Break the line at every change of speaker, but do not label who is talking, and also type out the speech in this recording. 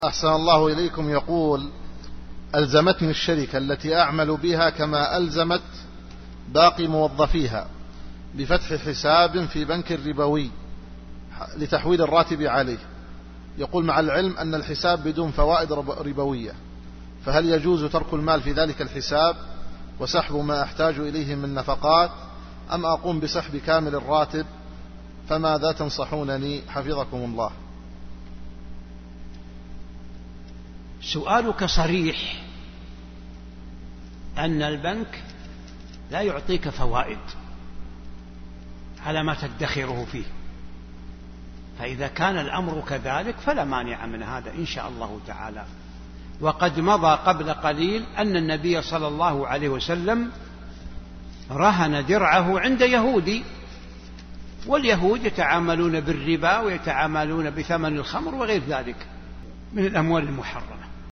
أحسن الله إليكم. يقول: ألزمتني الشركة التي أعمل بها كما ألزمت باقي موظفيها بفتح حساب في بنك ربوي لتحويل الراتب عليه. يقول: مع العلم أن الحساب بدون فوائد ربوية، فهل يجوز ترك المال في ذلك الحساب وسحب ما أحتاج إليه من نفقات، أم أقوم بسحب كامل الراتب؟ فماذا تنصحونني حفظكم الله؟
سؤالك صريح أن البنك لا يعطيك فوائد على ما تدخره فيه، فإذا كان الأمر كذلك فلا مانع من هذا إن شاء الله تعالى. وقد مضى قبل قليل أن النبي صلى الله عليه وسلم رهن درعه عند يهودي، واليهود يتعاملون بالربا ويتعاملون بثمن الخمر وغير ذلك من الأموال المحرمة.